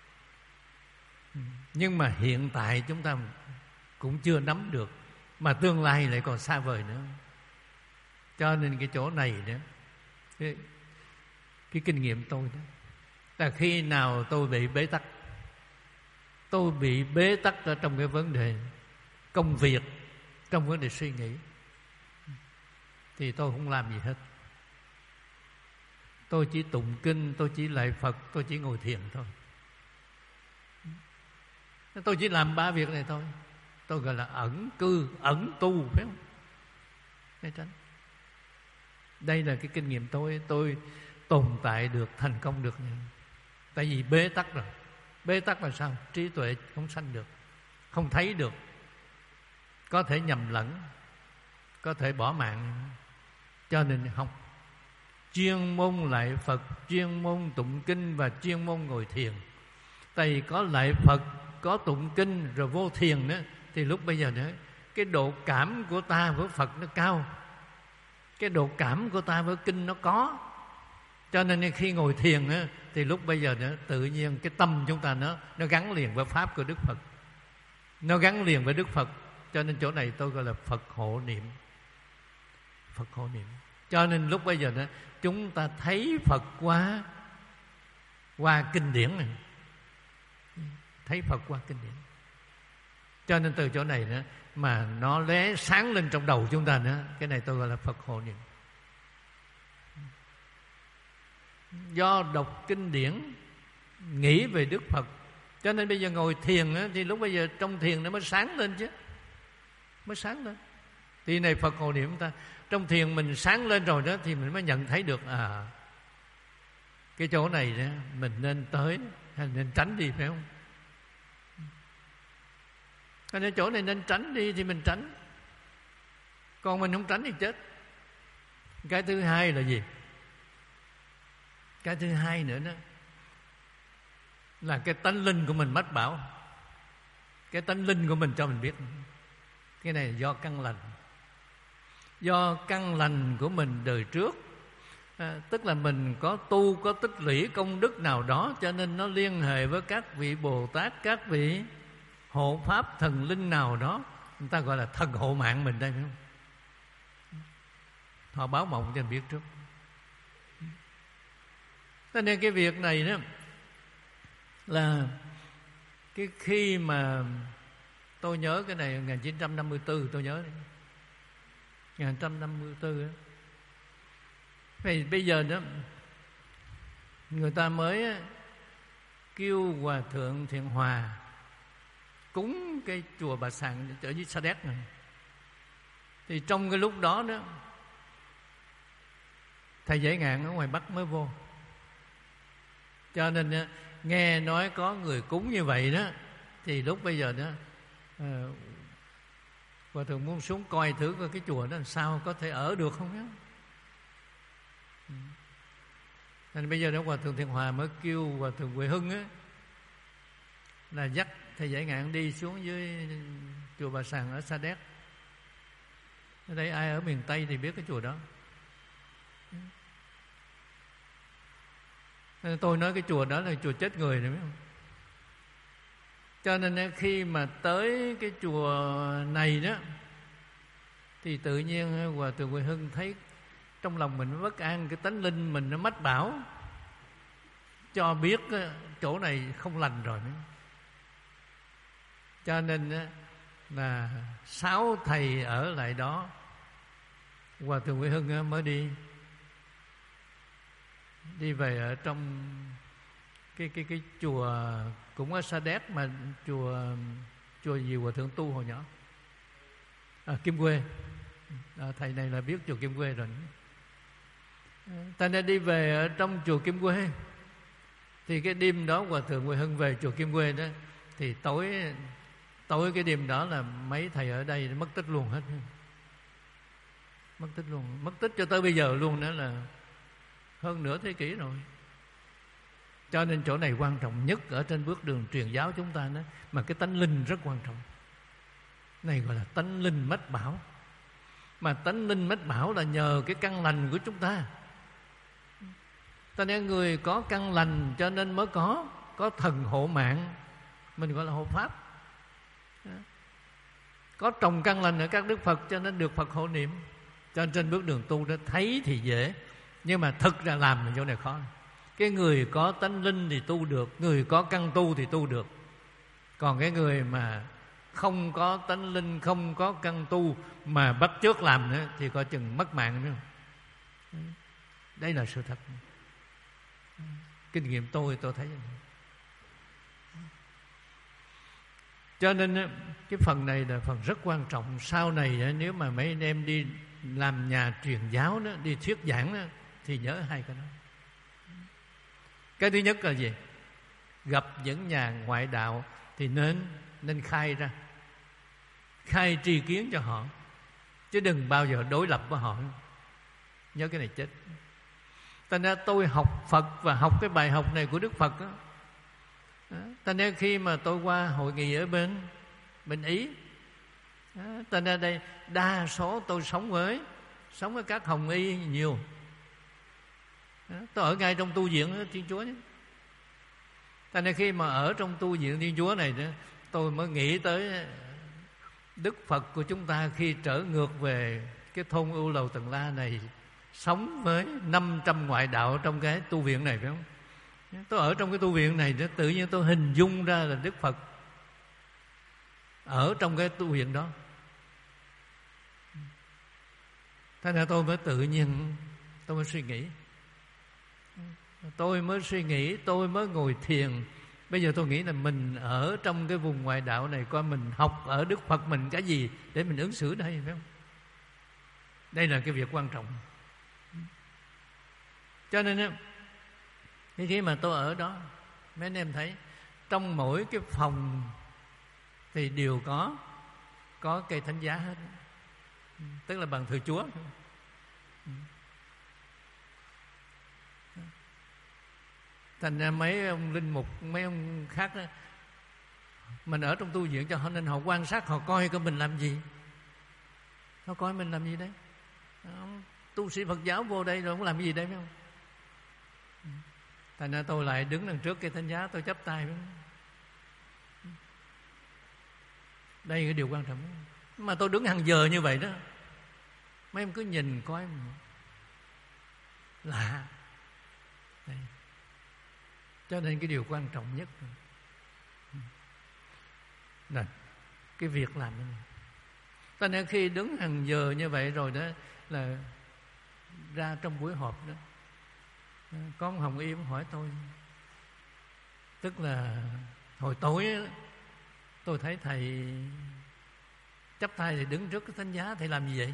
nhưng mà hiện tại chúng ta cũng chưa nắm được, mà tương lai lại còn xa vời nữa. Cho nên cái chỗ này nữa, cái, cái kinh nghiệm tôi đó là khi nào tôi bị bế tắc, tôi bị bế tắc ở trong cái vấn đề công việc, trong vấn đề suy nghĩ, thì tôi không làm gì hết. Tôi chỉ tụng kinh, tôi chỉ lạy Phật, tôi chỉ ngồi thiền thôi. Tôi chỉ làm ba việc này thôi. Tôi gọi là ẩn cư, ẩn tu, phải không? Đây, tránh. Đây là cái kinh nghiệm tôi. Tôi tồn tại được, thành công được. Tại vì bế tắc rồi. Bế tắc là sao? Trí tuệ không sanh được, không thấy được, có thể nhầm lẫn, có thể bỏ mạng. Cho nên học chuyên môn lạy Phật, chuyên môn tụng kinh và chuyên môn ngồi thiền. Tại vì có lạy Phật, có tụng kinh rồi vô thiền nữa, thì lúc bây giờ nữa cái độ cảm của ta với Phật nó cao, cái độ cảm của ta với kinh nó có. Cho nên khi ngồi thiền nữa, thì lúc bây giờ nữa tự nhiên cái tâm chúng ta nó nó gắn liền với pháp của Đức Phật, nó gắn liền với Đức Phật. Cho nên chỗ này tôi gọi là Phật hộ niệm. Phật hộ niệm. Cho nên lúc bây giờ đó chúng ta thấy Phật qua qua kinh điển này, thấy Phật qua kinh điển. Cho nên từ chỗ này nữa mà nó lóe sáng lên trong đầu chúng ta nữa. Cái này tôi gọi là Phật hộ niệm. Do đọc kinh điển, nghĩ về Đức Phật, cho nên bây giờ ngồi thiền á, thì lúc bây giờ trong thiền nó mới sáng lên chứ, mới sáng lên. Thì này Phật hộ niệm ta, trong thiền mình sáng lên rồi đó, thì mình mới nhận thấy được à, cái chỗ này đó mình nên tới hay nên tránh đi, phải không? Cho nên chỗ này nên tránh đi thì mình tránh, còn mình không tránh thì chết. Cái thứ hai là gì? Cái thứ hai nữa đó là cái tánh linh của mình mách bảo. Cái tánh linh của mình cho mình biết. Cái này là do căn lành, do căn lành của mình đời trước, à, tức là mình có tu, có tích lũy công đức nào đó, cho nên nó liên hệ với các vị Bồ Tát, các vị hộ pháp thần linh nào đó, người ta gọi là thần hộ mạng mình đây, phải không? Họ báo mộng cho mình biết trước. Cho nên cái việc này đó là cái khi mà tôi nhớ cái này một nghìn chín trăm năm mươi tư, tôi nhớ một nghìn chín trăm năm mươi tư đó. Vì bây giờ đó người ta mới kêu Hòa Thượng Thiện Hòa cúng cái chùa Bà Sàng ở dưới Sa Đéc này. Thì trong cái lúc đó đó thầy Giải Ngạn ở ngoài Bắc mới vô. Cho nên nghe nói có người cúng như vậy đó, Thì lúc bây giờ đó uh, Hòa thượng muốn xuống coi thử coi cái chùa đó làm sao, có thể ở được không đó. Nên bây giờ đó Hòa thượng Thiện Hòa mới kêu Hòa thượng Huệ Hưng á là dắt thầy Giải Ngạn đi xuống dưới chùa Bà Sàng ở Sa Đéc. Ở đây ai ở miền Tây thì biết cái chùa đó. Nên tôi nói cái chùa đó là chùa chết người này, biết không? Cho nên khi mà tới cái chùa này đó thì tự nhiên Hòa thượng Huệ Hưng thấy trong lòng mình bất an, cái tánh linh mình nó mách bảo cho biết chỗ này không lành rồi. Cho nên là sáu thầy ở lại đó, Hòa thượng Huệ Hưng mới đi đi về ở trong cái cái cái chùa cũng ở Sa Đéc, mà chùa chùa gì Hòa thượng tu hồi nhỏ, à, Kim Quê. À, thầy này là biết chùa Kim Quê rồi. Ta nên đi về ở trong chùa Kim Quê. Thì cái đêm đó Hòa thượng Huệ Hưng về chùa Kim Quê đó, thì tối tối cái đêm đó là mấy thầy ở đây mất tích luôn hết. Mất tích luôn, mất tích cho tới bây giờ luôn, đó là hơn nửa thế kỷ rồi. Cho nên chỗ này quan trọng nhất ở trên bước đường truyền giáo chúng ta đó, mà cái tánh linh rất quan trọng. Này gọi là tánh linh mách bảo. Mà tánh linh mách bảo là nhờ cái căn lành của chúng ta. Ta nên người có căn lành cho nên mới có có thần hộ mạng, mình gọi là hộ pháp. Có trồng căn lành ở các đức Phật cho nên được Phật hộ niệm. Cho nên trên bước đường tu đó thấy thì dễ, nhưng mà thực ra làm là chỗ này khó. Cái người có tánh linh thì tu được, người có căn tu thì tu được. Còn cái người mà không có tánh linh, không có căn tu mà bắt chước làm nữa thì coi chừng mất mạng nữa. Đây là sự thật. Kinh nghiệm tôi tôi thấy. Cho nên cái phần này là phần rất quan trọng. Sau này nếu mà mấy anh em đi làm nhà truyền giáo đó, đi thuyết giảng đó, thì nhớ hai cái đó. Cái thứ nhất là gì? Gặp những nhà ngoại đạo thì nên nên khai ra, khai tri kiến cho họ, chứ đừng bao giờ đối lập với họ. Nhớ cái này chết. Thành ra tôi học Phật và học cái bài học này của Đức Phật đó. Thành ra khi mà tôi qua hội nghị ở bên bên Ý, thành ra đây đa số tôi sống với sống với các hồng y nhiều. Tôi ở ngay trong tu viện Thiên Chúa. Thành ra khi mà ở trong tu viện Thiên Chúa này đó, tôi mới nghĩ tới Đức Phật của chúng ta khi trở ngược về cái thôn Ưu Lầu Tần La này, sống với năm trăm ngoại đạo trong cái tu viện này, phải không? Tôi ở trong cái tu viện này đó, tự nhiên tôi hình dung ra là Đức Phật ở trong cái tu viện đó. Thế nên tôi mới tự nhiên tôi mới suy nghĩ, tôi mới suy nghĩ, tôi mới ngồi thiền. Bây giờ tôi nghĩ là mình ở trong cái vùng ngoại đạo này, coi mình học ở Đức Phật mình cái gì để mình ứng xử đây, phải không? Đây là cái việc quan trọng. Cho nên khi mà tôi ở đó, mấy anh em thấy trong mỗi cái phòng thì đều có có cây thánh giá hết, tức là bàn thờ Chúa. Thành ra mấy ông linh mục, mấy ông khác đó, mình ở trong tu viện cho họ nên họ quan sát, họ coi coi mình làm gì, họ coi mình làm gì đấy. Tu sĩ Phật giáo vô đây rồi không làm gì đây, phải không? Thành ra tôi lại đứng đằng trước cây thánh giá, tôi chắp tay. Đây là cái điều quan trọng. Mà tôi đứng hàng giờ như vậy đó, mấy em cứ nhìn coi lạ. Đây. Cho nên cái điều quan trọng nhất là cái việc làm như này. Cho nên khi đứng hàng giờ như vậy rồi đó, là ra trong buổi họp đó, có ông Hồng Y cũng hỏi tôi, tức là hồi tối đó, tôi thấy thầy chắp tay thì đứng trước cái thánh giá, thầy làm gì vậy?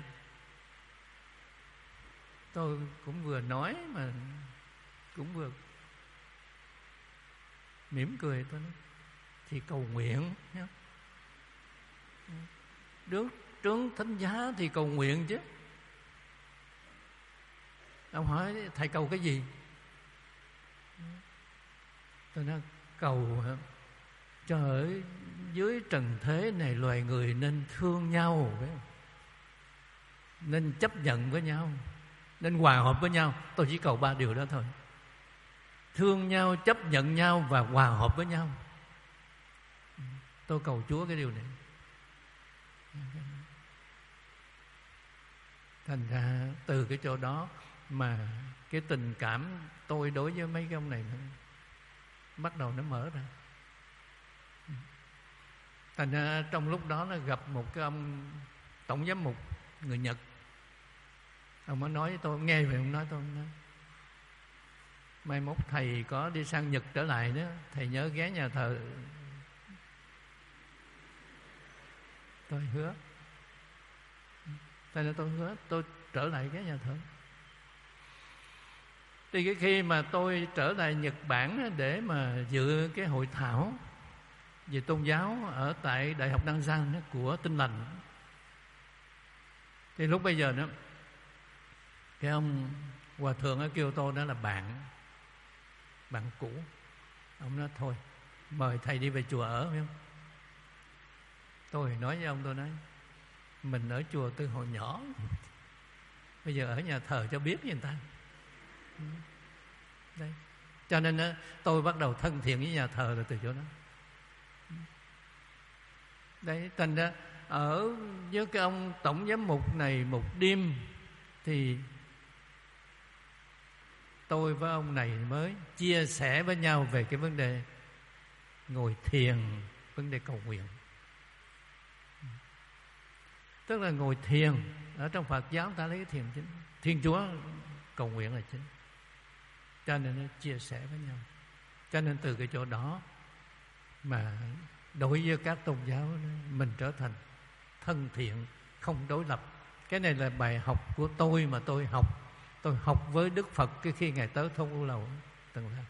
Tôi cũng vừa nói mà cũng vừa mỉm cười. Tôi nói thì cầu nguyện. Trước trướng thánh giá thì cầu nguyện chứ. Ông hỏi thầy cầu cái gì? Tôi nói cầu cho ở dưới trần thế này loài người nên thương nhau, phải không? Nên chấp nhận với nhau, nên hòa hợp với nhau. Tôi chỉ cầu ba điều đó thôi: thương nhau, chấp nhận nhau và hòa hợp với nhau. Tôi cầu Chúa cái điều này. Thành ra từ cái chỗ đó mà cái tình cảm tôi đối với mấy cái ông này nó bắt đầu nó mở ra. Thành ra trong lúc đó nó gặp một cái ông tổng giám mục người Nhật. Ông mới nói với tôi, nghe về ông nói tôi nói, mai mốt thầy có đi sang Nhật trở lại đó, thầy nhớ ghé nhà thờ. Tôi hứa. Thành ra tôi hứa tôi trở lại ghé nhà thờ. Thì cái khi mà tôi trở lại Nhật Bản để mà dự cái hội thảo về tôn giáo ở tại Đại học Nanjang của Tin Lành, thì lúc bây giờ đó cái ông hòa thượng ở Kyoto đó là bạn bạn cũ. Ông nói thôi mời thầy đi về chùa ở, phải không? Tôi nói với ông, tôi nói mình ở chùa từ hồi nhỏ, bây giờ ở nhà thờ cho biết với người ta. Đấy. Cho nên đó, tôi bắt đầu thân thiện với nhà thờ là từ chỗ đó. Đấy, thành ra ở với cái ông tổng giám mục này một đêm thì tôi với ông này mới chia sẻ với nhau về cái vấn đề ngồi thiền, vấn đề cầu nguyện. Tức là ngồi thiền, ở trong Phật giáo ta lấy cái thiền chính, Thiên Chúa cầu nguyện là chính. Cho nên nó chia sẻ với nhau. Cho nên từ cái chỗ đó mà đối với các tôn giáo mình trở thành thân thiện, không đối lập. Cái này là bài học của tôi mà tôi học. Tôi học với Đức Phật cái khi Ngài tới Thôn U Lầu từng ra.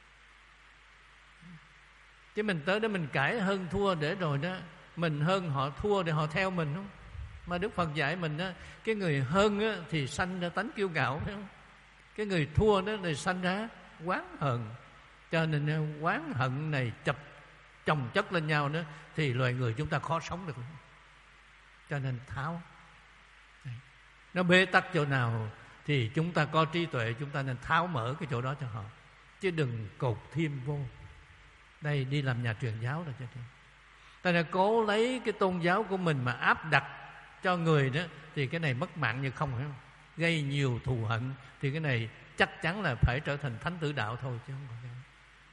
Chứ mình tới đó mình cãi hơn thua để rồi đó mình hơn họ thua để họ theo mình không? Mà Đức Phật dạy mình đó, cái người hơn á, thì sanh ra tánh kiêu ngạo, phải không? Cái người thua đó thì sanh ra oán hận. Cho nên oán hận này chập chồng chất lên nhau đó thì loài người chúng ta khó sống được. Cho nên tháo. Nó bế tắc chỗ nào thì chúng ta có trí tuệ, chúng ta nên tháo mở cái chỗ đó cho họ, chứ đừng cột thêm vô. Đây đi làm nhà truyền giáo rồi cho nên. Ta nên cố lấy cái tôn giáo của mình mà áp đặt cho người đó thì cái này mất mạng như không, phải không? Gây nhiều thù hận thì cái này chắc chắn là phải trở thành thánh tử đạo thôi chứ không có cái.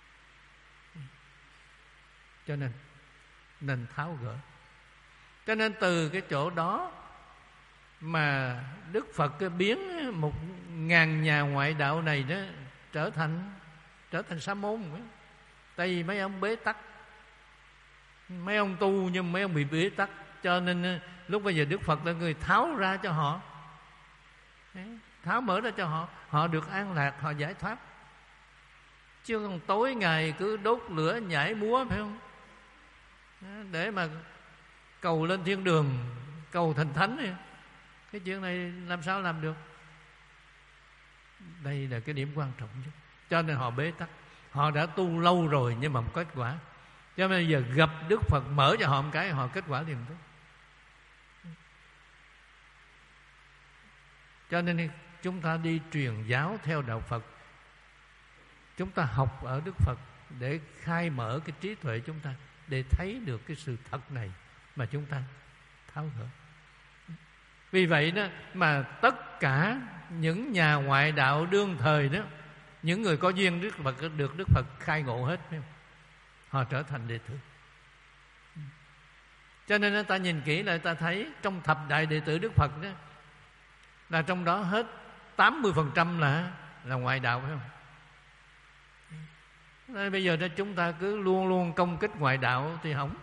Cho nên nên tháo gỡ. Cho nên từ cái chỗ đó mà Đức Phật biến một ngàn nhà ngoại đạo này đó trở thành trở thành sa môn. Tại vì mấy ông bế tắc, mấy ông tu nhưng mấy ông bị bế tắc, cho nên lúc bây giờ Đức Phật là người tháo ra cho họ, tháo mở ra cho họ, họ được an lạc, họ giải thoát. Chứ còn tối ngày cứ đốt lửa nhảy múa, phải không? Để mà cầu lên thiên đường, cầu thành thánh này. Cái chuyện này làm sao làm được? Đây là cái điểm quan trọng nhất. Cho nên họ bế tắc. Họ đã tu lâu rồi nhưng mà không có kết quả. Cho nên bây giờ gặp Đức Phật mở cho họ một cái, họ kết quả liền thôi. Cho nên chúng ta đi truyền giáo theo đạo Phật, chúng ta học ở Đức Phật để khai mở cái trí tuệ chúng ta, để thấy được cái sự thật này mà chúng ta tháo gỡ. Vì vậy đó mà tất cả những nhà ngoại đạo đương thời đó, những người có duyên Đức Phật được Đức Phật khai ngộ hết, phải không? Họ trở thành đệ tử. Cho nên ta nhìn kỹ lại ta thấy trong thập đại đệ tử Đức Phật đó, là trong đó hết tám mươi phần trăm là là ngoại đạo, phải không? Nên bây giờ đó chúng ta cứ luôn luôn công kích ngoại đạo thì hỏng.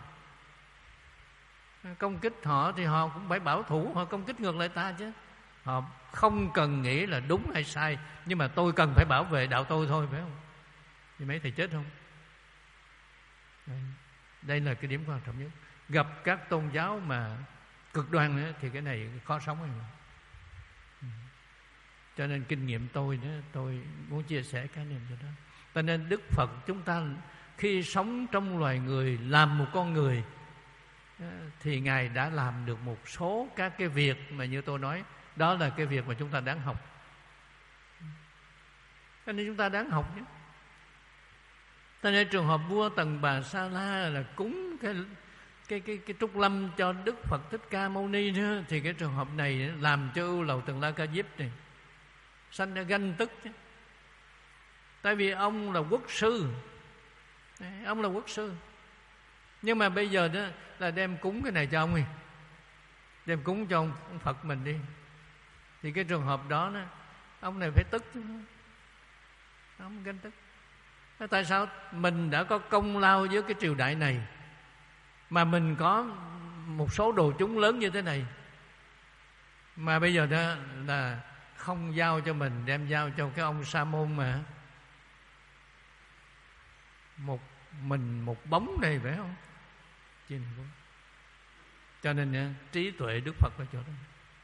Công kích họ thì họ cũng phải bảo thủ, họ công kích ngược lại ta chứ. Họ không cần nghĩ là đúng hay sai, nhưng mà tôi cần phải bảo vệ đạo tôi thôi, phải không? Thì mấy thầy chết không? Đấy. Đây là cái điểm quan trọng nhất. Gặp các tôn giáo mà cực đoan nữa thì cái này khó sống rồi. Cho nên kinh nghiệm tôi đó, tôi muốn chia sẻ cái niềm cho đó. Cho nên Đức Phật chúng ta khi sống trong loài người, làm một con người, thì Ngài đã làm được một số các cái việc mà như tôi nói, đó là cái việc mà chúng ta đáng học. Cho nên chúng ta đáng học nhé. Cho nên trường hợp vua Tần Bà Sa La là cúng cái cái cái cái trúc lâm cho Đức Phật Thích Ca Mâu Ni nữa, thì cái trường hợp này làm cho Ưu Lầu Tần La Ca Diếp này sanh ra ganh tức chứ. Tại vì ông là quốc sư, ông là quốc sư, nhưng mà bây giờ đó là đem cúng cái này cho ông đi, đem cúng cho ông Phật mình đi, thì cái trường hợp đó, đó ông này phải tức chứ. Ông ganh tức. Tại sao mình đã có công lao với cái triều đại này, mà mình có một số đồ chúng lớn như thế này, mà bây giờ đó là không giao cho mình, đem giao cho cái ông Sa Môn mà một mình một bóng này, phải không? Cho nên trí tuệ Đức Phật là chỗ đó.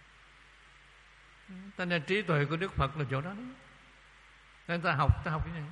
Cho nên trí tuệ của Đức Phật là chỗ đó. Nên ta học, ta học cái này.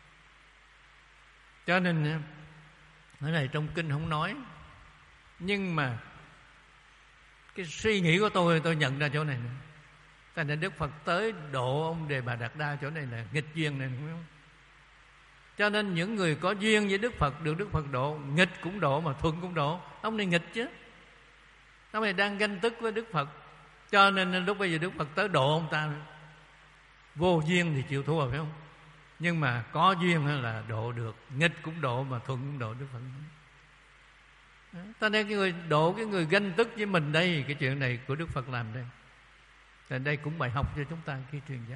Cho nên cái này trong kinh không nói, nhưng mà cái suy nghĩ của tôi, tôi nhận ra chỗ này nữa. Cho nên Đức Phật tới độ ông Đề Bà Đạt Đa chỗ này là nghịch duyên này, đúng không? Cho nên những người có duyên với Đức Phật được Đức Phật độ, nghịch cũng độ mà thuận cũng độ. Ông này nghịch chứ, ông này đang ganh tức với Đức Phật. Cho nên lúc bây giờ Đức Phật tới độ ông ta. Vô duyên thì chịu thua, phải không? Nhưng mà có duyên là độ được, nghịch cũng độ mà thuận cũng độ Đức Phật. Cho nên cái người độ cái người ganh tức với mình đây, cái chuyện này của Đức Phật làm đây. Thì đây cũng bài học cho chúng ta khi truyền giáo.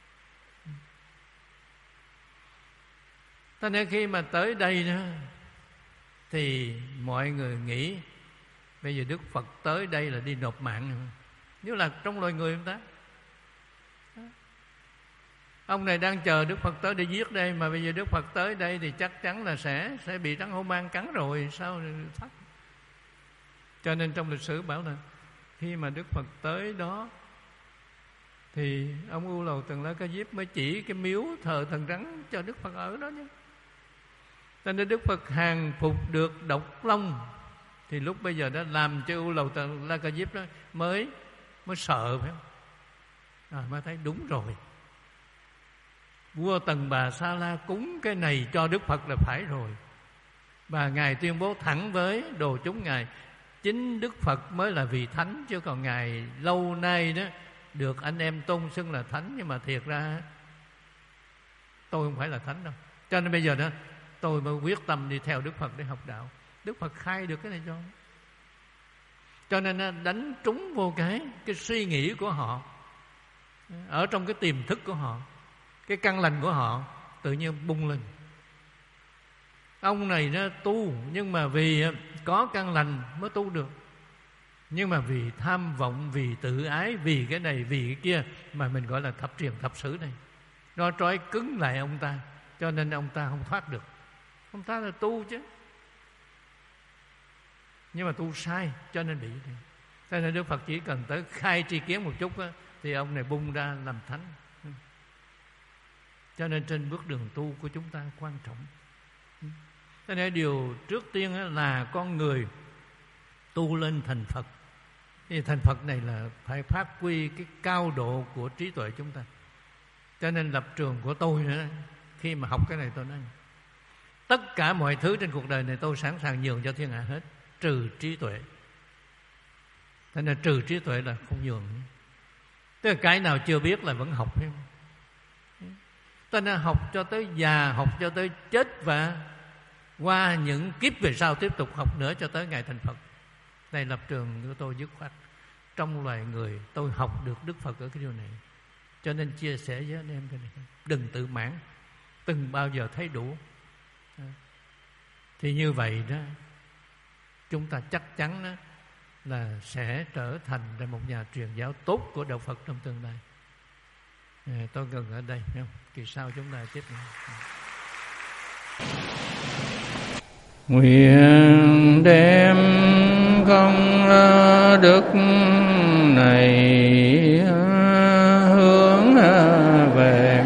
Cho nên khi mà tới đây đó, thì mọi người nghĩ bây giờ Đức Phật tới đây là đi nộp mạng. Nếu là trong loài người chúng ta, ông này đang chờ Đức Phật tới để giết đây, mà bây giờ Đức Phật tới đây thì chắc chắn là sẽ sẽ bị rắn hổ mang cắn rồi, sao thắt. Cho nên trong lịch sử bảo là khi mà Đức Phật tới đó thì ông Ưu Lầu Tần La Ca Diếp mới chỉ cái miếu thờ thần rắn cho Đức Phật ở đó nhé. Cho nên Đức Phật hàng phục được độc long, thì lúc bây giờ đó làm cho Ưu Lầu Tần La Ca Diếp đó mới mới sợ, phải không? À, mới thấy đúng rồi, vua Tần Bà Sa La cúng cái này cho Đức Phật là phải rồi. Và Ngài tuyên bố thẳng với đồ chúng Ngài, chính Đức Phật mới là vị thánh, chứ còn Ngài lâu nay đó được anh em tôn xưng là thánh, nhưng mà thiệt ra tôi không phải là thánh đâu. Cho nên bây giờ đó tôi mới quyết tâm đi theo Đức Phật để học đạo. Đức Phật khai được cái này cho cho nên đánh trúng vô cái cái suy nghĩ của họ, ở trong cái tiềm thức của họ, cái căn lành của họ tự nhiên bung lên. Ông này nó tu, nhưng mà vì có căn lành mới tu được, nhưng mà vì tham vọng, vì tự ái, vì cái này, vì cái kia, mà mình gọi là thập truyền thập sử này, nó trói cứng lại ông ta, cho nên ông ta không thoát được. Ông ta là tu chứ, nhưng mà tu sai cho nên bị này. Cho nên Đức Phật chỉ cần tới khai tri kiến một chút á, thì ông này bung ra làm thánh. Cho nên trên bước đường tu của chúng ta quan trọng. Cho nên điều trước tiên là con người tu lên thành Phật. Thì thành Phật này là phải phát huy cái cao độ của trí tuệ chúng ta. Cho nên lập trường của tôi nữa, khi mà học cái này tôi nói tất cả mọi thứ trên cuộc đời này tôi sẵn sàng nhường cho thiên hạ hết, trừ trí tuệ. Cho nên trừ trí tuệ là không nhường. Tức là cái nào chưa biết là vẫn học. Cho nên học cho tới già, học cho tới chết, và qua những kiếp về sau tiếp tục học nữa cho tới ngày thành Phật. Đây lập trường của tôi dứt khoát. Trong loài người tôi học được Đức Phật ở cái điều này, cho nên chia sẻ với anh em cái này. Đừng tự mãn, từng bao giờ thấy đủ. Thì như vậy đó, chúng ta chắc chắn đó là sẽ trở thành một nhà truyền giáo tốt của đạo Phật trong tương lai. À, tôi ngừng ở đây, không? Kỳ sau chúng ta tiếp nữa. nguyện đem công đức này hướng về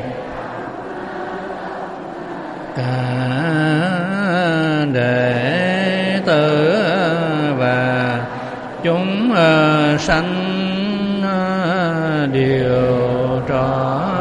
cả đệ tử và chúng sanh điều trọn